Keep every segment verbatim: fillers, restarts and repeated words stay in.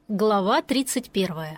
Глава тридцать первая.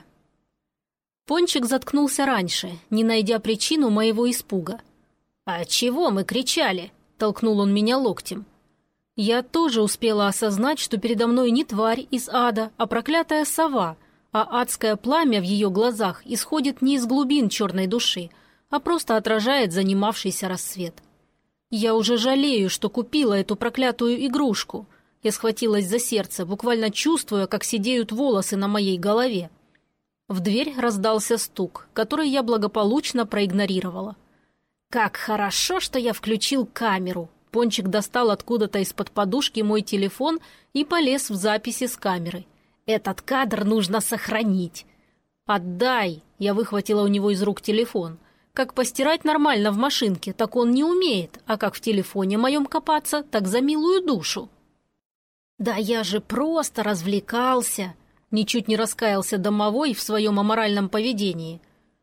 Пончик заткнулся раньше, не найдя причину моего испуга. «А чего мы кричали?» – толкнул он меня локтем. Я тоже успела осознать, что передо мной не тварь из ада, а проклятая сова, а адское пламя в ее глазах исходит не из глубин черной души, а просто отражает занимавшийся рассвет. Я уже жалею, что купила эту проклятую игрушку. Я схватилась за сердце, буквально чувствуя, как сидеют волосы на моей голове. В дверь раздался стук, который я благополучно проигнорировала. «Как хорошо, что я включил камеру!» Пончик достал откуда-то из-под подушки мой телефон и полез в записи с камеры. «Этот кадр нужно сохранить!» «Отдай!» — я выхватила у него из рук телефон. Как постирать нормально в машинке, так он не умеет, а как в телефоне моем копаться, так за милую душу. «Да я же просто развлекался!» — ничуть не раскаялся домовой в своем аморальном поведении.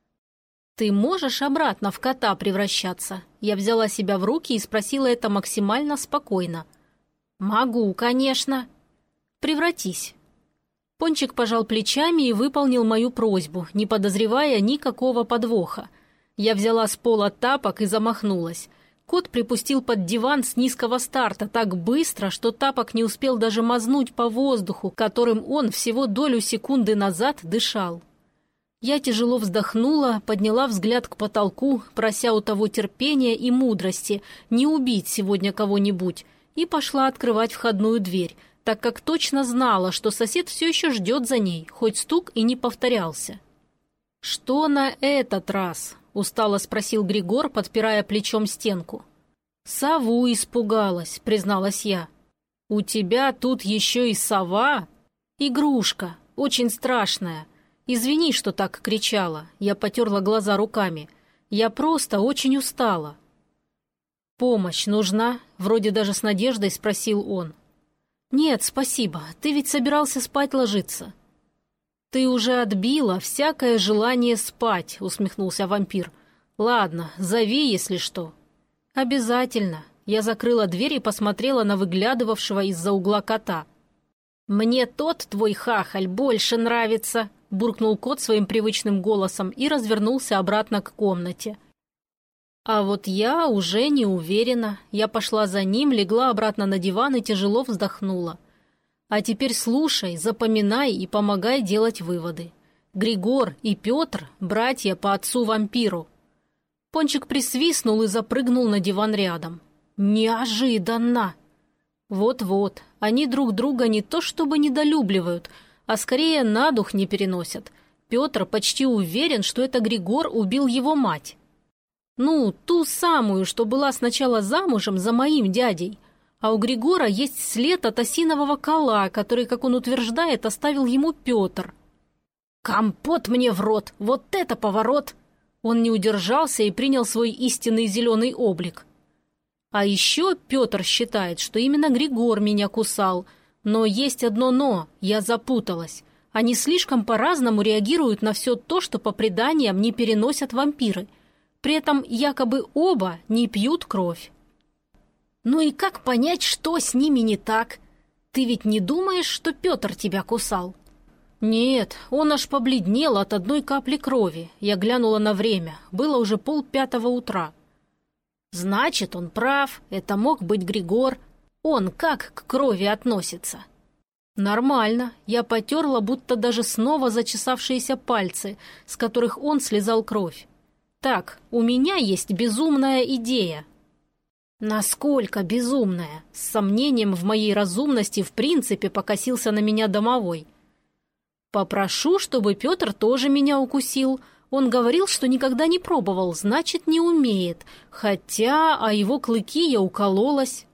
«Ты можешь обратно в кота превращаться?» Я взяла себя в руки и спросила это максимально спокойно. «Могу, конечно». «Превратись». Пончик пожал плечами и выполнил мою просьбу, не подозревая никакого подвоха. Я взяла с пола тапок и замахнулась. Кот припустил под диван с низкого старта так быстро, что тапок не успел даже мазнуть по воздуху, которым он всего долю секунды назад дышал. Я тяжело вздохнула, подняла взгляд к потолку, прося у того терпения и мудрости не убить сегодня кого-нибудь, и пошла открывать входную дверь, так как точно знала, что сосед все еще ждет за ней, хоть стук и не повторялся. «Что на этот раз?» — устало спросил Григор, подпирая плечом стенку. «Сову испугалась», — призналась я. «У тебя тут еще и сова?» «Игрушка, очень страшная. Извини, что так кричала». Я потерла глаза руками. «Я просто очень устала». «Помощь нужна?» — вроде даже с надеждой спросил он. «Нет, спасибо. Ты ведь собирался спать ложиться». «Ты уже отбила всякое желание спать», — усмехнулся вампир. «Ладно, зови, если что». «Обязательно». Я закрыла дверь и посмотрела на выглядывавшего из-за угла кота. «Мне тот твой хахаль больше нравится», — буркнул кот своим привычным голосом и развернулся обратно к комнате. А вот я уже не уверена. Я пошла за ним, легла обратно на диван и тяжело вздохнула. А теперь слушай, запоминай и помогай делать выводы. Григор и Петр – братья по отцу-вампиру. Пончик присвистнул и запрыгнул на диван рядом. Неожиданно! Вот-вот, они друг друга не то чтобы недолюбливают, а скорее на дух не переносят. Петр почти уверен, что это Григор убил его мать. Ну, ту самую, что была сначала замужем за моим дядей. А у Григора есть след от осинового кола, который, как он утверждает, оставил ему Петр. «Компот мне в рот! Вот это поворот!» Он не удержался и принял свой истинный зеленый облик. А еще Петр считает, что именно Григор меня кусал. Но есть одно «но», я запуталась. Они слишком по-разному реагируют на все то, что по преданиям не переносят вампиры. При этом якобы оба не пьют кровь. «Ну и как понять, что с ними не так? Ты ведь не думаешь, что Петр тебя кусал?» «Нет, он аж побледнел от одной капли крови». Я глянула на время. Было уже полпятого утра. «Значит, он прав. Это мог быть Григор. Он как к крови относится?» «Нормально». Я потерла, будто даже снова зачесавшиеся пальцы, с которых он слезал кровь. «Так, у меня есть безумная идея». «Насколько безумная?» С сомнением в моей разумности в принципе покосился на меня домовой. «Попрошу, чтобы Петр тоже меня укусил. Он говорил, что никогда не пробовал, значит, не умеет. Хотя о его клыки я укололась».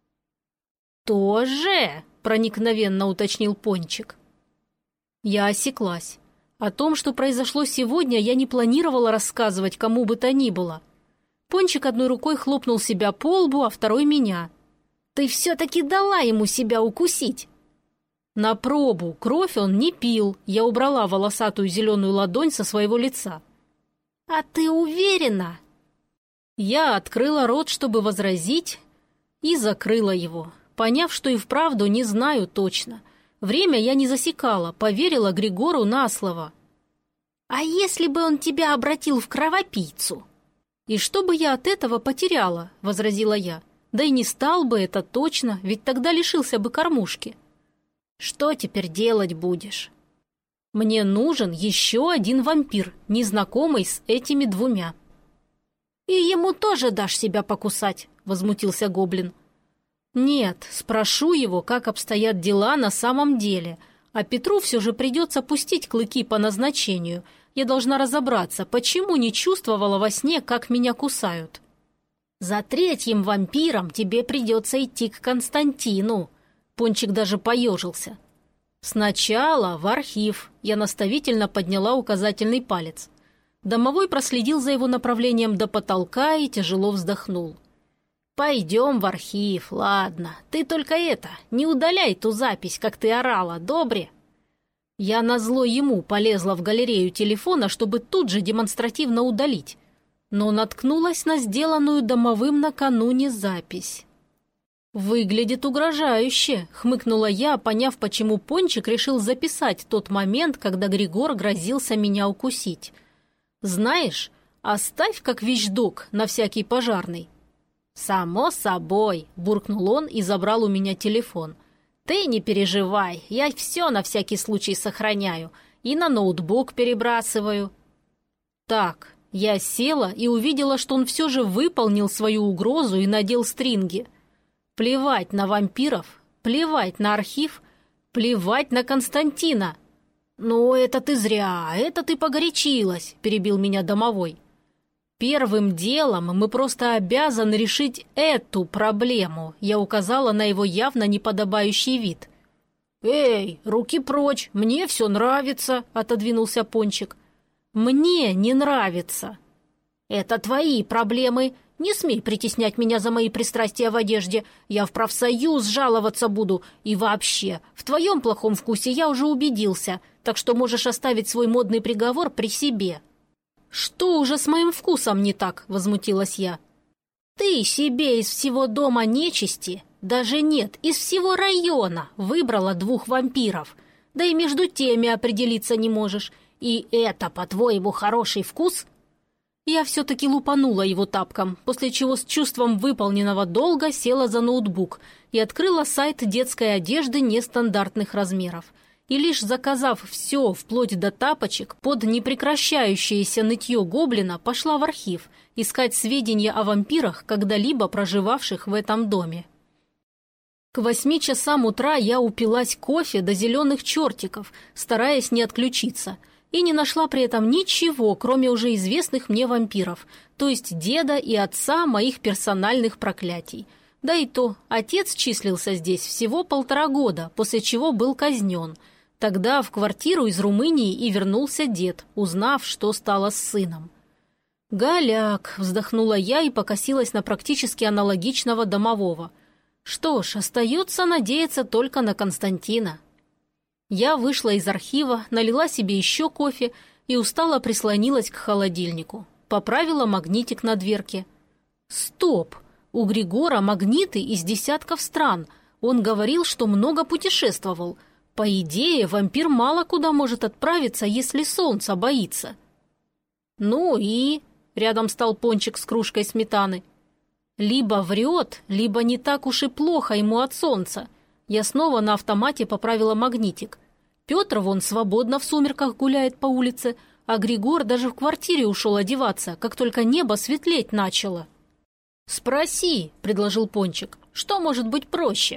«Тоже?» — проникновенно уточнил Пончик. Я осеклась. О том, что произошло сегодня, я не планировала рассказывать кому бы то ни было. Пончик одной рукой хлопнул себя по лбу, а второй меня. «Ты все-таки дала ему себя укусить!» На пробу, кровь он не пил. Я убрала волосатую зеленую ладонь со своего лица. «А ты уверена?» Я открыла рот, чтобы возразить, и закрыла его, поняв, что и вправду не знаю точно. Время я не засекала, поверила Григору на слово. «А если бы он тебя обратил в кровопийцу?» «И что бы я от этого потеряла?» — возразила я. «Да и не стал бы это точно, ведь тогда лишился бы кормушки». «Что теперь делать будешь?» «Мне нужен еще один вампир, незнакомый с этими двумя». «И ему тоже дашь себя покусать?» — возмутился гоблин. «Нет, спрошу его, как обстоят дела на самом деле, а Петру все же придется пустить клыки по назначению. Я должна разобраться, почему не чувствовала во сне, как меня кусают». «За третьим вампиром тебе придется идти к Константину». Пончик даже поежился. «Сначала в архив», — я наставительно подняла указательный палец. Домовой проследил за его направлением до потолка и тяжело вздохнул. «Пойдем в архив, ладно. Ты только это, не удаляй ту запись, как ты орала, добре?» Я назло ему полезла в галерею телефона, чтобы тут же демонстративно удалить, но наткнулась на сделанную домовым накануне запись. «Выглядит угрожающе», — хмыкнула я, поняв, почему Пончик решил записать тот момент, когда Григор грозился меня укусить. «Знаешь, оставь как вещдок на всякий пожарный». «Само собой», — буркнул он и забрал у меня телефон. «Ты не переживай, я все на всякий случай сохраняю и на ноутбук перебрасываю». Так, я села и увидела, что он все же выполнил свою угрозу и надел стринги. Плевать на вампиров, плевать на архив, плевать на Константина. «Ну, это ты зря, это ты погорячилась», — перебил меня домовой. «Первым делом мы просто обязаны решить эту проблему», — я указала на его явно неподобающий вид. «Эй, руки прочь, мне все нравится», — отодвинулся Пончик. «Мне не нравится». «Это твои проблемы. Не смей притеснять меня за мои пристрастия в одежде. Я в профсоюз жаловаться буду. И вообще, в твоем плохом вкусе я уже убедился, так что можешь оставить свой модный приговор при себе». «Что уже с моим вкусом не так?» — возмутилась я. «Ты себе из всего дома нечисти, даже нет, из всего района выбрала двух вампиров, да и между теми определиться не можешь. И это, по-твоему, хороший вкус?» Я все-таки лупанула его тапком, после чего с чувством выполненного долга села за ноутбук и открыла сайт детской одежды нестандартных размеров. И лишь заказав все, вплоть до тапочек, под непрекращающееся нытье гоблина, пошла в архив искать сведения о вампирах, когда-либо проживавших в этом доме. К восьми часам утра я упилась кофе до зеленых чертиков, стараясь не отключиться, и не нашла при этом ничего, кроме уже известных мне вампиров, то есть деда и отца моих персональных проклятий. Да и то, отец числился здесь всего полтора года, после чего был казнен. Тогда в квартиру из Румынии и вернулся дед, узнав, что стало с сыном. «Голяк», — вздохнула я и покосилась на практически аналогичного домового. «Что ж, остается надеяться только на Константина». Я вышла из архива, налила себе еще кофе и устало прислонилась к холодильнику. Поправила магнитик на дверке. «Стоп! У Григора магниты из десятков стран. Он говорил, что много путешествовал. По идее, вампир мало куда может отправиться, если солнца боится». «Ну и...» — рядом стал Пончик с кружкой сметаны. «Либо врет, либо не так уж и плохо ему от солнца». Я снова на автомате поправила магнитик. Петр вон свободно в сумерках гуляет по улице, а Григор даже в квартире ушел одеваться, как только небо светлеть начало. «Спроси», — предложил Пончик, — «что может быть проще?»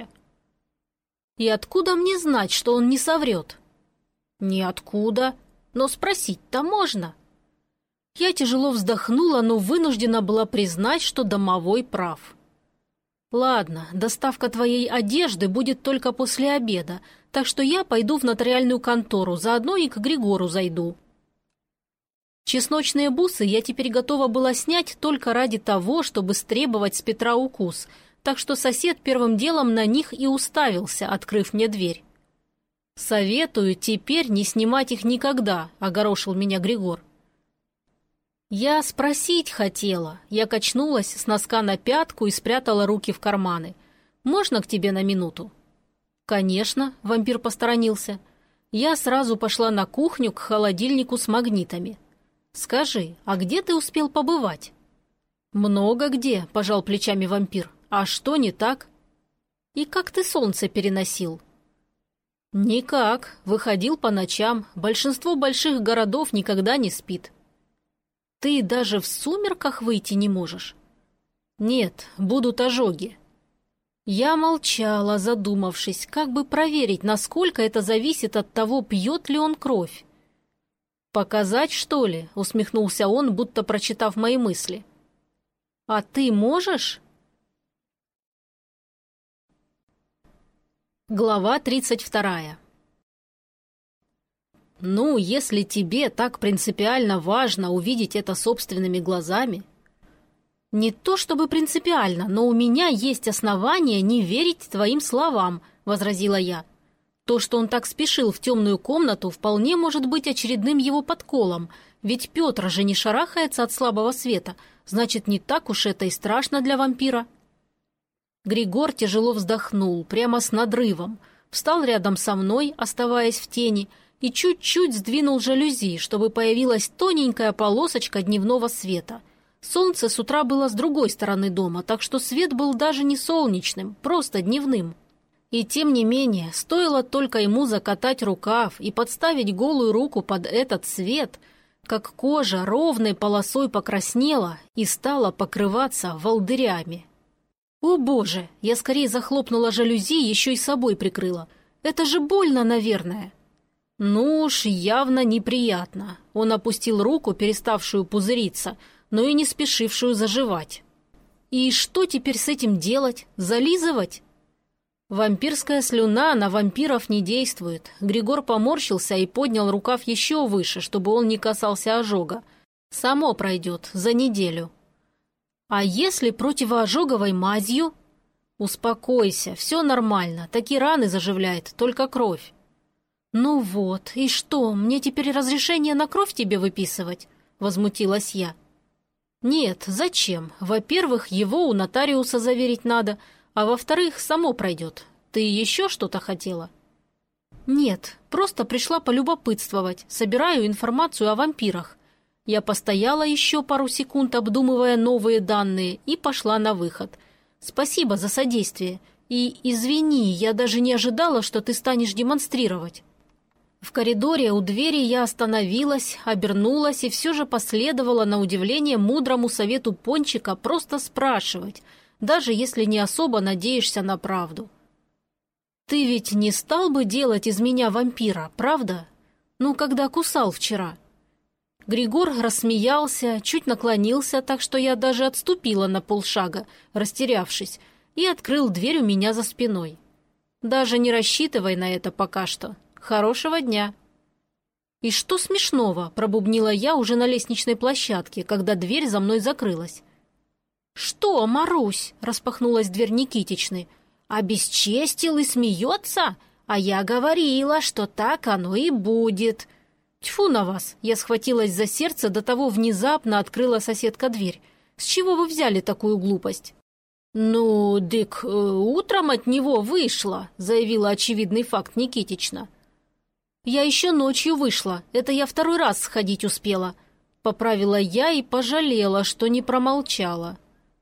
«И откуда мне знать, что он не соврет?» «Ниоткуда, но спросить-то можно». Я тяжело вздохнула, но вынуждена была признать, что домовой прав. «Ладно, доставка твоей одежды будет только после обеда, так что я пойду в нотариальную контору, заодно и к Григору зайду». Чесночные бусы я теперь готова была снять только ради того, чтобы стребовать с Петра укус, так что сосед первым делом на них и уставился, открыв мне дверь. «Советую теперь не снимать их никогда», — огорошил меня Григор. «Я спросить хотела». Я качнулась с носка на пятку и спрятала руки в карманы. «Можно к тебе на минуту?» «Конечно», — вампир посторонился. Я сразу пошла на кухню к холодильнику с магнитами. «Скажи, а где ты успел побывать?» «Много где», — пожал плечами вампир. «А что не так?» «И как ты солнце переносил?» «Никак. Выходил по ночам. Большинство больших городов никогда не спит». «Ты даже в сумерках выйти не можешь?» «Нет, будут ожоги». Я молчала, задумавшись, как бы проверить, насколько это зависит от того, пьет ли он кровь. «Показать, что ли?» — усмехнулся он, будто прочитав мои мысли. «А ты можешь?» Глава тридцать вторая. «Ну, если тебе так принципиально важно увидеть это собственными глазами...» «Не то чтобы принципиально, но у меня есть основания не верить твоим словам», — возразила я. «То, что он так спешил в темную комнату, вполне может быть очередным его подколом, ведь Петр же не шарахается от слабого света, значит, не так уж это и страшно для вампира». Григор тяжело вздохнул, прямо с надрывом, встал рядом со мной, оставаясь в тени, и чуть-чуть сдвинул жалюзи, чтобы появилась тоненькая полосочка дневного света. Солнце с утра было с другой стороны дома, так что свет был даже не солнечным, просто дневным. И тем не менее, стоило только ему закатать рукав и подставить голую руку под этот свет, как кожа ровной полосой покраснела и стала покрываться волдырями. «О боже!» Я скорее захлопнула жалюзи, еще и собой прикрыла. «Это же больно, наверное!» «Ну уж, явно неприятно». Он опустил руку, переставшую пузыриться, но и не спешившую заживать. «И что теперь с этим делать? Зализывать?» «Вампирская слюна на вампиров не действует». Григор поморщился и поднял рукав еще выше, чтобы он не касался ожога. «Само пройдет, за неделю». «А если противоожоговой мазью?» «Успокойся, все нормально, такие раны заживляет, только кровь». «Ну вот, и что, мне теперь разрешение на кровь тебе выписывать?» — возмутилась я. «Нет, зачем? Во-первых, его у нотариуса заверить надо, а во-вторых, само пройдет. Ты еще что-то хотела?» «Нет, просто пришла полюбопытствовать, собираю информацию о вампирах». Я постояла еще пару секунд, обдумывая новые данные, и пошла на выход. «Спасибо за содействие. И извини, я даже не ожидала, что ты станешь демонстрировать». В коридоре у двери я остановилась, обернулась и все же последовала на удивление мудрому совету Пончика просто спрашивать, даже если не особо надеешься на правду. «Ты ведь не стал бы делать из меня вампира, правда? Ну, когда кусал вчера?» Григор рассмеялся, чуть наклонился, так что я даже отступила на полшага, растерявшись, и открыл дверь у меня за спиной. «Даже не рассчитывай на это пока что. Хорошего дня!» «И что смешного?» – пробубнила я уже на лестничной площадке, когда дверь за мной закрылась. «Что, Марусь?» – распахнулась дверь Никитичны. «Обесчестил и смеется? А я говорила, что так оно и будет!» «Тьфу на вас!» – я схватилась за сердце, до того внезапно открыла соседка дверь. «С чего вы взяли такую глупость?» «Ну, дык, утром от него вышла», – заявила очевидный факт Никитична. «Я еще ночью вышла, это я второй раз сходить успела», – поправила я и пожалела, что не промолчала.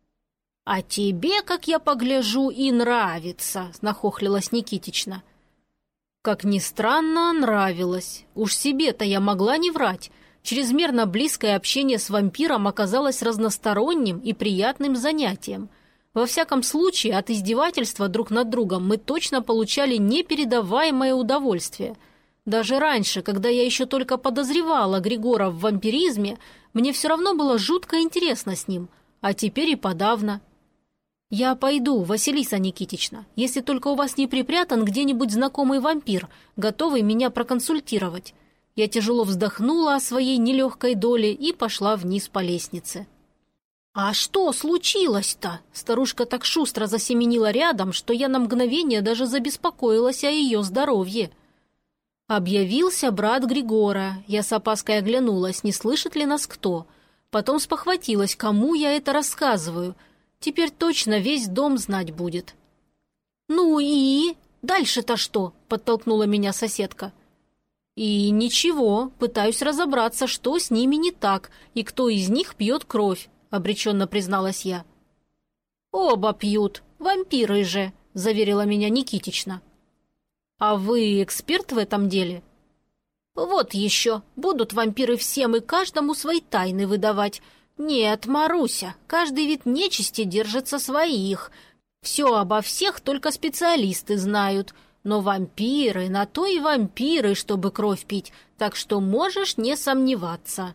«А тебе, как я погляжу, и нравится», – нахохлилась Никитична. Как ни странно, нравилось. Уж себе-то я могла не врать. Чрезмерно близкое общение с вампиром оказалось разносторонним и приятным занятием. Во всяком случае, от издевательства друг над другом мы точно получали непередаваемое удовольствие. Даже раньше, когда я еще только подозревала Григора в вампиризме, мне все равно было жутко интересно с ним, а теперь и подавно. «Я пойду, Василиса Никитична, если только у вас не припрятан где-нибудь знакомый вампир, готовый меня проконсультировать». Я тяжело вздохнула о своей нелегкой доле и пошла вниз по лестнице. «А что случилось-то?» Старушка так шустро засеменила рядом, что я на мгновение даже забеспокоилась о ее здоровье. Объявился брат Григора. Я с опаской оглянулась, не слышит ли нас кто. Потом спохватилась, кому я это рассказываю. Теперь точно весь дом знать будет. «Ну и? Дальше-то что?» – подтолкнула меня соседка. «И ничего, пытаюсь разобраться, что с ними не так и кто из них пьет кровь», – обреченно призналась я. «Оба пьют, вампиры же», – заверила меня Никитична. «А вы эксперт в этом деле?» «Вот еще, будут вампиры всем и каждому свои тайны выдавать. Нет, Маруся, каждый вид нечисти держится своих. Все обо всех только специалисты знают. Но вампиры, на то и вампиры, чтобы кровь пить, так что можешь не сомневаться».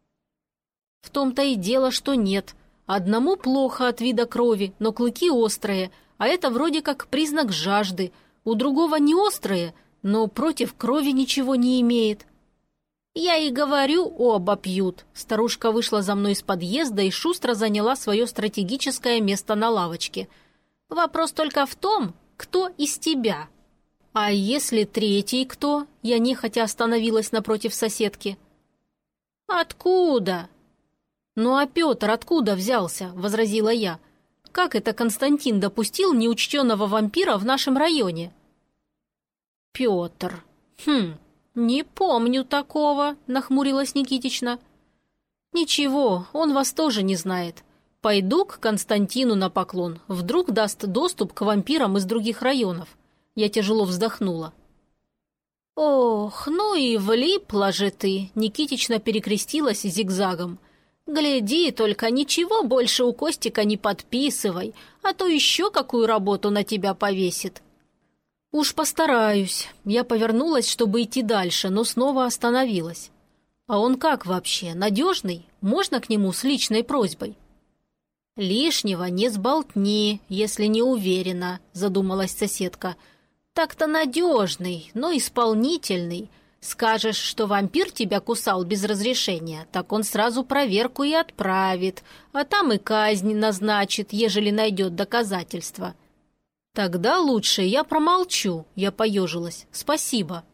В том-то и дело, что нет. Одному плохо от вида крови, но клыки острые, а это вроде как признак жажды. У другого не острые, но против крови ничего не имеет. «Я и говорю, оба пьют». Старушка вышла за мной из подъезда и шустро заняла свое стратегическое место на лавочке. «Вопрос только в том, кто из тебя». «А если третий кто?» Я нехотя остановилась напротив соседки. «Откуда?» «Ну а Петр откуда взялся?» – возразила я. «Как это Константин допустил неучтенного вампира в нашем районе?» «Петр. Хм, не помню такого», – нахмурилась Никитична. «Ничего, он вас тоже не знает. Пойду к Константину на поклон. Вдруг даст доступ к вампирам из других районов». Я тяжело вздохнула. «Ох, ну и влипла же ты!» – Никитична перекрестилась зигзагом. «Гляди, только ничего больше у Костика не подписывай, а то еще какую работу на тебя повесит». «Уж постараюсь». Я повернулась, чтобы идти дальше, но снова остановилась. «А он как вообще, надежный? Можно к нему с личной просьбой?» «Лишнего не сболтни, если не уверена», – задумалась соседка. «Так-то надежный, но исполнительный. Скажешь, что вампир тебя кусал без разрешения, так он сразу проверку и отправит, а там и казнь назначит, ежели найдет доказательства». «Тогда лучше я промолчу», – я поежилась. «Спасибо».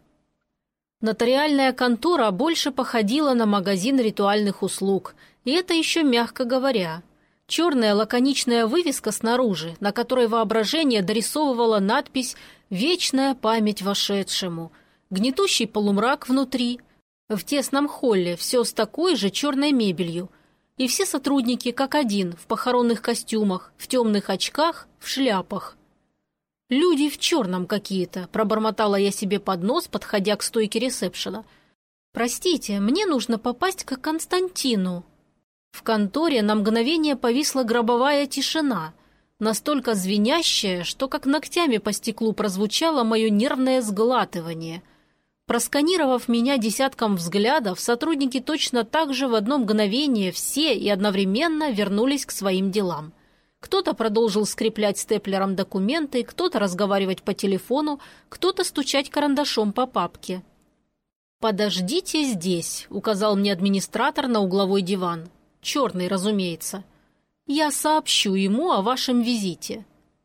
Нотариальная контора больше походила на магазин ритуальных услуг, и это еще мягко говоря. Черная лаконичная вывеска снаружи, на которой воображение дорисовывало надпись «Вечная память вошедшему», гнетущий полумрак внутри, в тесном холле все с такой же черной мебелью, и все сотрудники как один в похоронных костюмах, в темных очках, в шляпах. «Люди в черном какие-то», – пробормотала я себе под нос, подходя к стойке ресепшена. «Простите, мне нужно попасть к Константину». В конторе на мгновение повисла гробовая тишина, настолько звенящая, что как ногтями по стеклу прозвучало мое нервное сглатывание. Просканировав меня десятком взглядов, сотрудники точно так же в одно мгновение все и одновременно вернулись к своим делам. Кто-то продолжил скреплять степлером документы, кто-то разговаривать по телефону, кто-то стучать карандашом по папке. «Подождите здесь», — указал мне администратор на угловой диван. Черный, разумеется. «Я сообщу ему о вашем визите».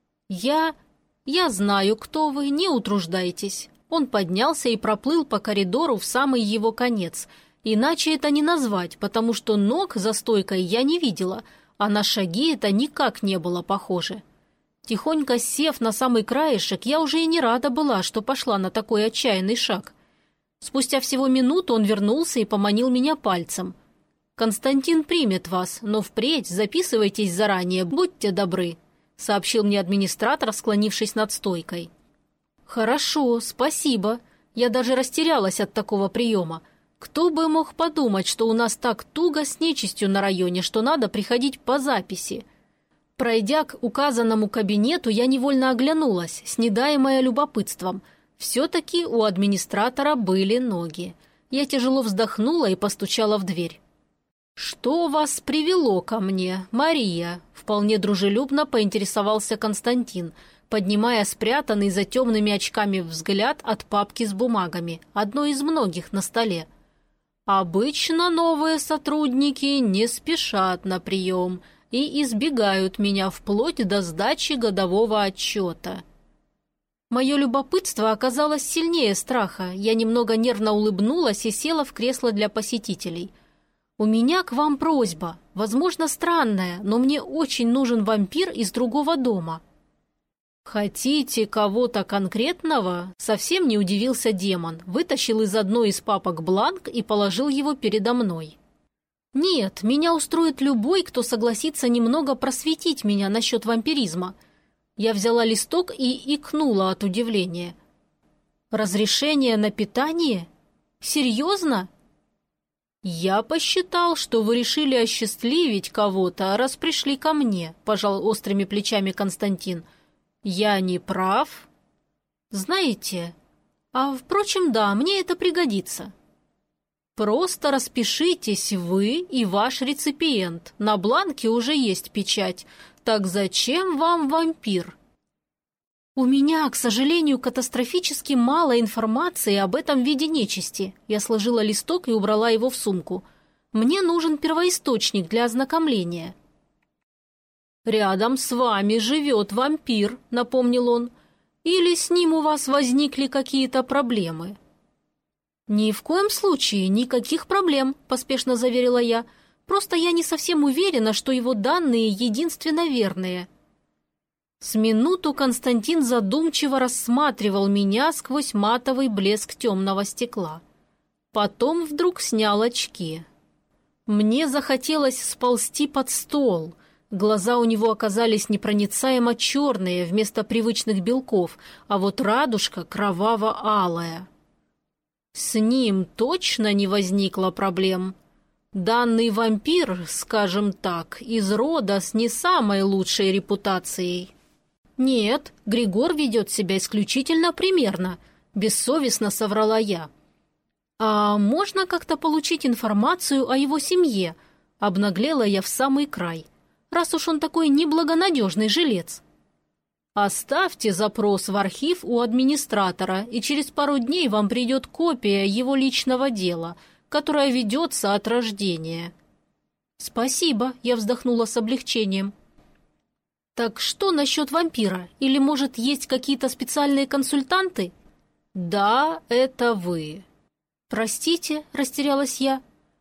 «Я... я знаю, кто вы, не утруждайтесь». Он поднялся и проплыл по коридору в самый его конец. Иначе это не назвать, потому что ног за стойкой я не видела, а на шаги это никак не было похоже. Тихонько сев на самый краешек, я уже и не рада была, что пошла на такой отчаянный шаг. Спустя всего минуту он вернулся и поманил меня пальцем. «Константин примет вас, но впредь записывайтесь заранее, будьте добры», — сообщил мне администратор, склонившись над стойкой. «Хорошо, спасибо. Я даже растерялась от такого приема. Кто бы мог подумать, что у нас так туго с нечистью на районе, что надо приходить по записи?» Пройдя к указанному кабинету, я невольно оглянулась, снедаемая любопытством. Все-таки у администратора были ноги. Я тяжело вздохнула и постучала в дверь. «Что вас привело ко мне, Мария?» – вполне дружелюбно поинтересовался Константин, поднимая спрятанный за темными очками взгляд от папки с бумагами, одной из многих на столе. «Обычно новые сотрудники не спешат на прием и избегают меня вплоть до сдачи годового отчета». Мое любопытство оказалось сильнее страха. Я немного нервно улыбнулась и села в кресло для посетителей. «У меня к вам просьба, возможно, странная, но мне очень нужен вампир из другого дома». «Хотите кого-то конкретного?» — совсем не удивился демон, вытащил из одной из папок бланк и положил его передо мной. «Нет, меня устроит любой, кто согласится немного просветить меня насчет вампиризма». Я взяла листок и икнула от удивления. «Разрешение на питание? Серьезно?» «Я посчитал, что вы решили осчастливить кого-то, раз пришли ко мне», — пожал острыми плечами Константин. «Я не прав?» «Знаете, а, впрочем, да, мне это пригодится». «Просто распишитесь вы и ваш реципиент. На бланке уже есть печать. Так зачем вам вампир?» «У меня, к сожалению, катастрофически мало информации об этом виде нечисти». Я сложила листок и убрала его в сумку. «Мне нужен первоисточник для ознакомления». «Рядом с вами живет вампир», — напомнил он. «Или с ним у вас возникли какие-то проблемы?» «Ни в коем случае никаких проблем», — поспешно заверила я. «Просто я не совсем уверена, что его данные единственно верные». С минуту Константин задумчиво рассматривал меня сквозь матовый блеск темного стекла. Потом вдруг снял очки. Мне захотелось сползти под стол. Глаза у него оказались непроницаемо черные вместо привычных белков, а вот радужка кроваво-алая. С ним точно не возникло проблем. Данный вампир, скажем так, из рода с не самой лучшей репутацией. «Нет, Григор ведет себя исключительно примерно», — бессовестно соврала я. «А можно как-то получить информацию о его семье?» — обнаглела я в самый край. «Раз уж он такой неблагонадежный жилец». «Оставьте запрос в архив у администратора, и через пару дней вам придет копия его личного дела, которое ведется от рождения». «Спасибо», — я вздохнула с облегчением. «Так что насчет вампира? Или, может, есть какие-то специальные консультанты?» «Да, это вы». «Простите», — растерялась я.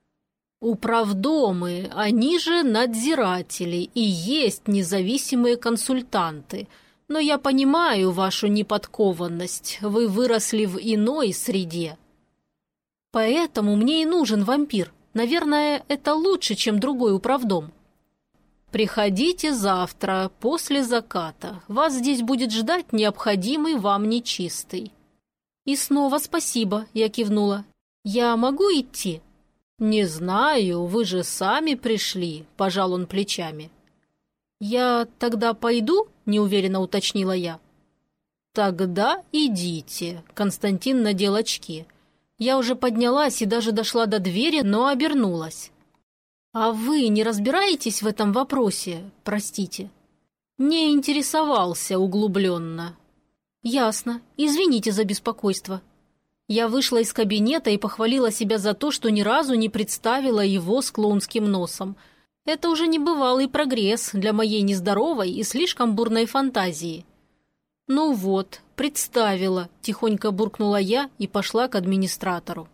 «Управдомы, они же надзиратели, и есть независимые консультанты. Но я понимаю вашу неподкованность, вы выросли в иной среде». «Поэтому мне и нужен вампир. Наверное, это лучше, чем другой управдом». «Приходите завтра, после заката. Вас здесь будет ждать необходимый вам нечистый». «И снова спасибо», — я кивнула. «Я могу идти?» «Не знаю, вы же сами пришли», — пожал он плечами. «Я тогда пойду?» — неуверенно уточнила я. «Тогда идите», — Константин надел очки. Я уже поднялась и даже дошла до двери, но обернулась. «А вы не разбираетесь в этом вопросе? Простите». «Не интересовался углубленно». «Ясно. Извините за беспокойство». Я вышла из кабинета и похвалила себя за то, что ни разу не представила его с клоунским носом. Это уже небывалый прогресс для моей нездоровой и слишком бурной фантазии. «Ну вот, представила», – тихонько буркнула я и пошла к администратору.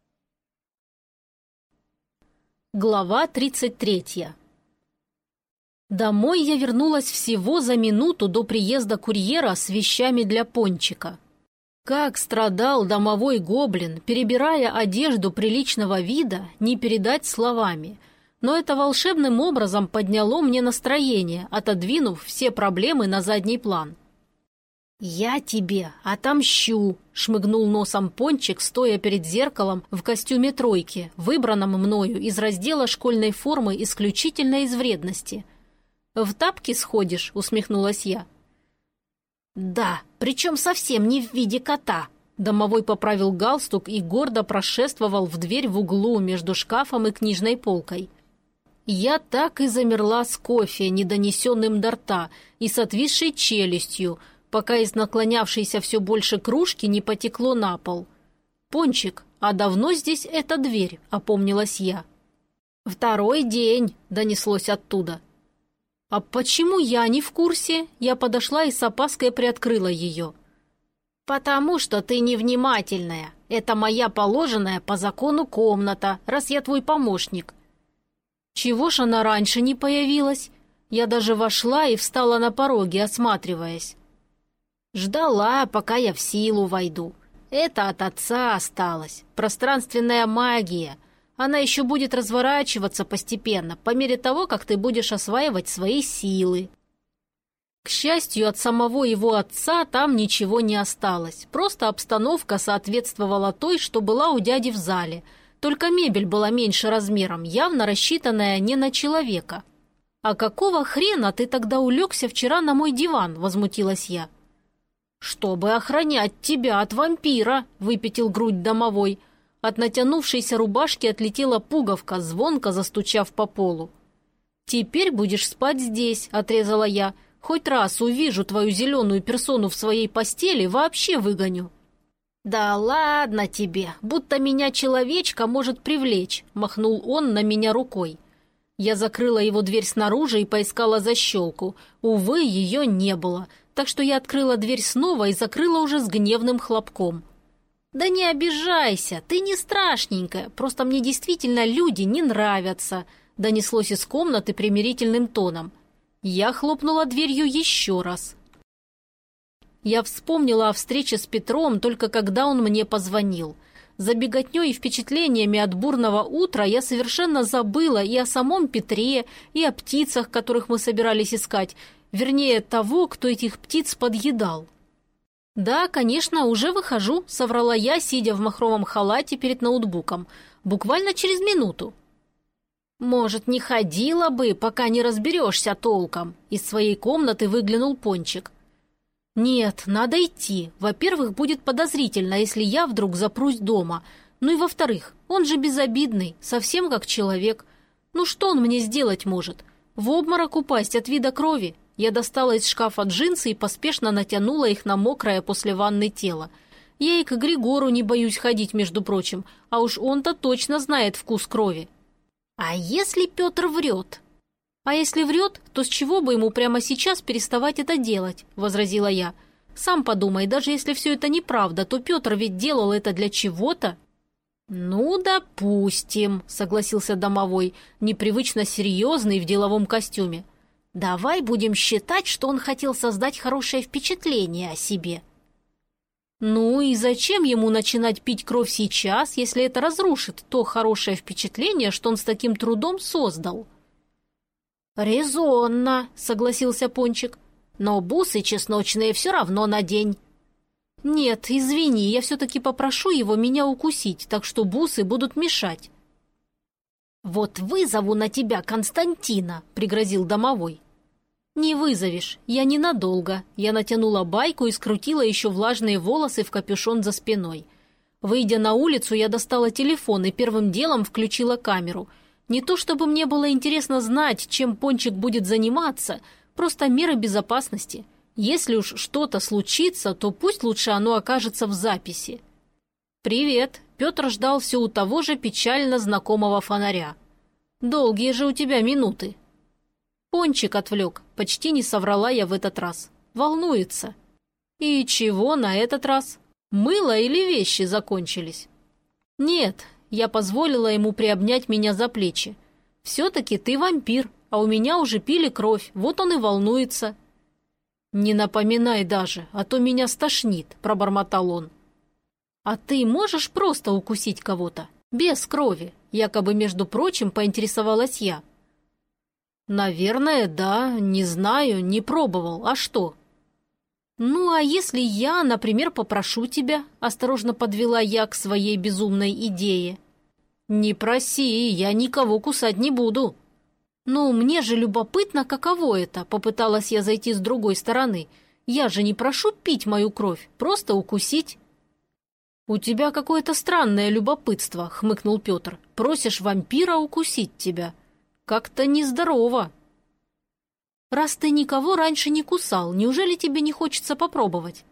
Глава тридцать третья. Домой я вернулась всего за минуту до приезда курьера с вещами для Пончика. Как страдал домовой гоблин, перебирая одежду приличного вида, не передать словами. Но это волшебным образом подняло мне настроение, отодвинув все проблемы на задний план. «Я тебе отомщу», — шмыгнул носом Пончик, стоя перед зеркалом в костюме тройки, выбранном мною из раздела школьной формы исключительно из вредности. «В тапки сходишь?» — усмехнулась я. «Да, причем совсем не в виде кота», — домовой поправил галстук и гордо прошествовал в дверь в углу между шкафом и книжной полкой. Я так и замерла с кофе, недонесенным до рта, и с отвисшей челюстью, пока из наклонявшейся все больше кружки не потекло на пол. «Пончик, а давно здесь эта дверь?» — опомнилась я. «Второй день», — донеслось оттуда. «А почему я не в курсе?» Я подошла и с опаской приоткрыла ее. «Потому что ты невнимательная. Это моя положенная по закону комната, раз я твой помощник». «Чего ж она раньше не появилась?» Я даже вошла и встала на пороге, осматриваясь. Ждала, пока я в силу войду. Это от отца осталось. Пространственная магия. Она еще будет разворачиваться постепенно, по мере того, как ты будешь осваивать свои силы. К счастью, от самого его отца там ничего не осталось. Просто обстановка соответствовала той, что была у дяди в зале. Только мебель была меньше размером, явно рассчитанная не на человека. «А какого хрена ты тогда улегся вчера на мой диван?» – возмутилась я. «Чтобы охранять тебя от вампира», – выпятил грудь домовой. От натянувшейся рубашки отлетела пуговка, звонко застучав по полу. «Теперь будешь спать здесь», – отрезала я. «Хоть раз увижу твою зеленую персону в своей постели, вообще выгоню». «Да ладно тебе, будто меня человечка может привлечь», – махнул он на меня рукой. Я закрыла его дверь снаружи и поискала защелку. Увы, ее не было, так что я открыла дверь снова и закрыла уже с гневным хлопком. «Да не обижайся, ты не страшненькая, просто мне действительно люди не нравятся», – донеслось из комнаты примирительным тоном. Я хлопнула дверью еще раз. Я вспомнила о встрече с Петром только когда он мне позвонил. За беготней и впечатлениями от бурного утра я совершенно забыла и о самом Петре, и о птицах, которых мы собирались искать, вернее, того, кто этих птиц подъедал. «Да, конечно, уже выхожу», — соврала я, сидя в махровом халате перед ноутбуком. «Буквально через минуту». «Может, не ходила бы, пока не разберешься толком?» Из своей комнаты выглянул Пончик. «Нет, надо идти. Во-первых, будет подозрительно, если я вдруг запрусь дома. Ну и во-вторых, он же безобидный, совсем как человек. Ну что он мне сделать может? В обморок упасть от вида крови?» Я достала из шкафа джинсы и поспешно натянула их на мокрое после ванны тело. Я и к Григору не боюсь ходить, между прочим, а уж он-то точно знает вкус крови. «А если Петр врет?» «А если врет, то с чего бы ему прямо сейчас переставать это делать?» – возразила я. «Сам подумай, даже если все это неправда, то Петр ведь делал это для чего-то». «Ну, допустим», – согласился домовой, непривычно серьезный в деловом костюме. «Давай будем считать, что он хотел создать хорошее впечатление о себе». «Ну и зачем ему начинать пить кровь сейчас, если это разрушит то хорошее впечатление, что он с таким трудом создал?» «Резонно», — согласился Пончик. «Но бусы чесночные все равно надень». «Нет, извини, я все-таки попрошу его меня укусить, так что бусы будут мешать». «Вот вызову на тебя Константина», — пригрозил домовой. «Не вызовешь, я ненадолго». Я натянула байку и скрутила еще влажные волосы в капюшон за спиной. Выйдя на улицу, я достала телефон и первым делом включила камеру. Не то чтобы мне было интересно знать, чем Пончик будет заниматься, просто меры безопасности. Если уж что-то случится, то пусть лучше оно окажется в записи. «Привет», — Петр ждал все у того же печально знакомого фонаря. «Долгие же у тебя минуты». Пончик отвлек, почти не соврала я в этот раз. Волнуется. «И чего на этот раз? Мыло или вещи закончились?» «Нет», — я позволила ему приобнять меня за плечи. «Все-таки ты вампир, а у меня уже пили кровь, вот он и волнуется». «Не напоминай даже, а то меня стошнит», — пробормотал он. «А ты можешь просто укусить кого-то? Без крови?» Якобы, между прочим, поинтересовалась я. «Наверное, да. Не знаю, не пробовал. А что?» «Ну, а если я, например, попрошу тебя?» Осторожно подвела я к своей безумной идее. «Не проси, я никого кусать не буду». «Ну, мне же любопытно, каково это», — попыталась я зайти с другой стороны. «Я же не прошу пить мою кровь, просто укусить». «У тебя какое-то странное любопытство», — хмыкнул Петр. «Просишь вампира укусить тебя. Как-то нездорово». «Раз ты никого раньше не кусал, неужели тебе не хочется попробовать?»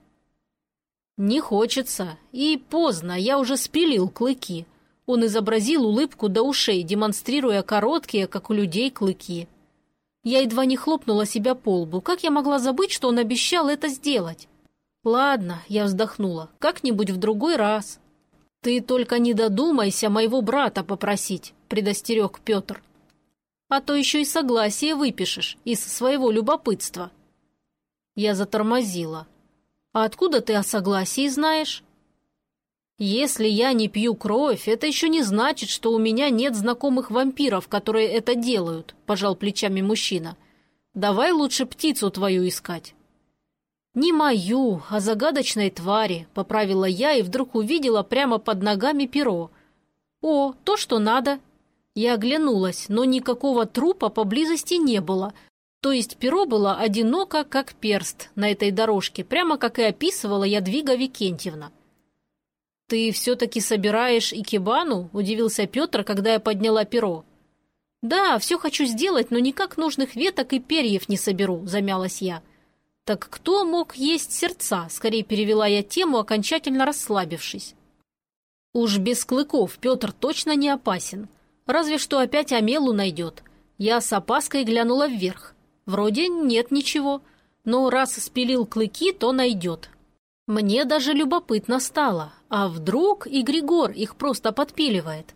«Не хочется. И поздно, я уже спилил клыки». Он изобразил улыбку до ушей, демонстрируя короткие, как у людей, клыки. Я едва не хлопнула себя по лбу. Как я могла забыть, что он обещал это сделать? «Ладно», — я вздохнула, — «как-нибудь в другой раз». «Ты только не додумайся моего брата попросить», — предостерег Петр. «А то еще и согласие выпишешь из своего любопытства». Я затормозила. А откуда ты о согласии знаешь? Если я не пью кровь, это еще не значит, что у меня нет знакомых вампиров, которые это делают, пожал плечами мужчина. Давай лучше птицу твою искать. Не мою, а загадочной твари, поправила я и вдруг увидела прямо под ногами перо. О, то, что надо. Я оглянулась, но никакого трупа поблизости не было. То есть перо было одиноко, как перст на этой дорожке, прямо как и описывала Ядвига Викентьевна. «Ты все-таки собираешь икебану?» – удивился Петр, когда я подняла перо. «Да, все хочу сделать, но никак нужных веток и перьев не соберу», – замялась я. «Так кто мог есть сердца?» – скорее перевела я тему, окончательно расслабившись. «Уж без клыков Петр точно не опасен. Разве что опять Амелу найдет». Я с опаской глянула вверх. Вроде нет ничего, но раз спилил клыки, то найдет. Мне даже любопытно стало, а вдруг и Григор их просто подпиливает?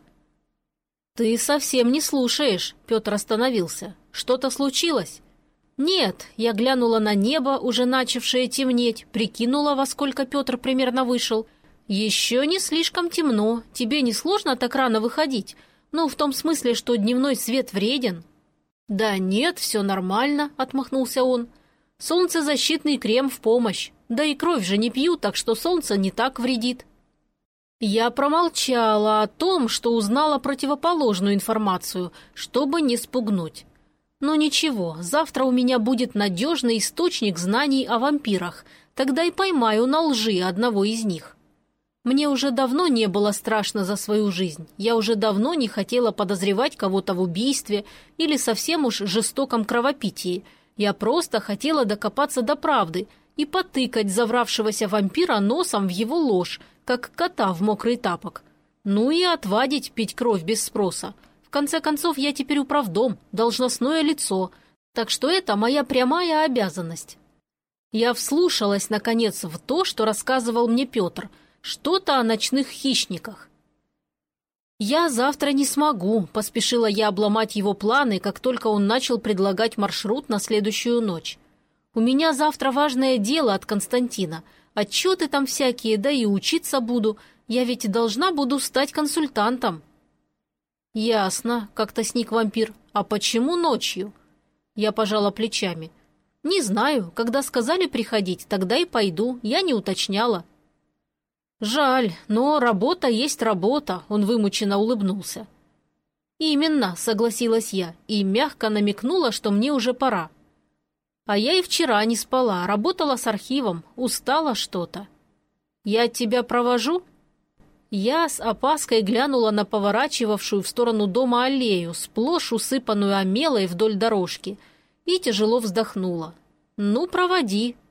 «Ты совсем не слушаешь», — Петр остановился. «Что-то случилось?» «Нет», — я глянула на небо, уже начавшее темнеть, прикинула, во сколько Петр примерно вышел. «Еще не слишком темно, тебе не сложно так рано выходить? Ну, в том смысле, что дневной свет вреден?» «Да нет, все нормально», — отмахнулся он. «Солнцезащитный крем в помощь. Да и кровь же не пью, так что солнце не так вредит». Я промолчала о том, что узнала противоположную информацию, чтобы не спугнуть. Но ничего, завтра у меня будет надежный источник знаний о вампирах, тогда и поймаю на лжи одного из них. Мне уже давно не было страшно за свою жизнь, я уже давно не хотела подозревать кого-то в убийстве или совсем уж жестоком кровопитии. Я просто хотела докопаться до правды и потыкать завравшегося вампира носом в его ложь, как кота в мокрый тапок. Ну и отвадить пить кровь без спроса. В конце концов, я теперь управдом, должностное лицо, так что это моя прямая обязанность. Я вслушалась, наконец, в то, что рассказывал мне Петр, что-то о ночных хищниках. «Я завтра не смогу», — поспешила я обломать его планы, как только он начал предлагать маршрут на следующую ночь. «У меня завтра важное дело от Константина. Отчеты там всякие, да и учиться буду. Я ведь должна буду стать консультантом». «Ясно», — как-то сник вампир. «А почему ночью?» Я пожала плечами. «Не знаю. Когда сказали приходить, тогда и пойду. Я не уточняла». «Жаль, но работа есть работа», — он вымученно улыбнулся. «Именно», — согласилась я и мягко намекнула, что мне уже пора. «А я и вчера не спала, работала с архивом, устала что-то». «Я тебя провожу?» Я с опаской глянула на поворачивавшую в сторону дома аллею, сплошь усыпанную омелой вдоль дорожки, и тяжело вздохнула. «Ну, проводи».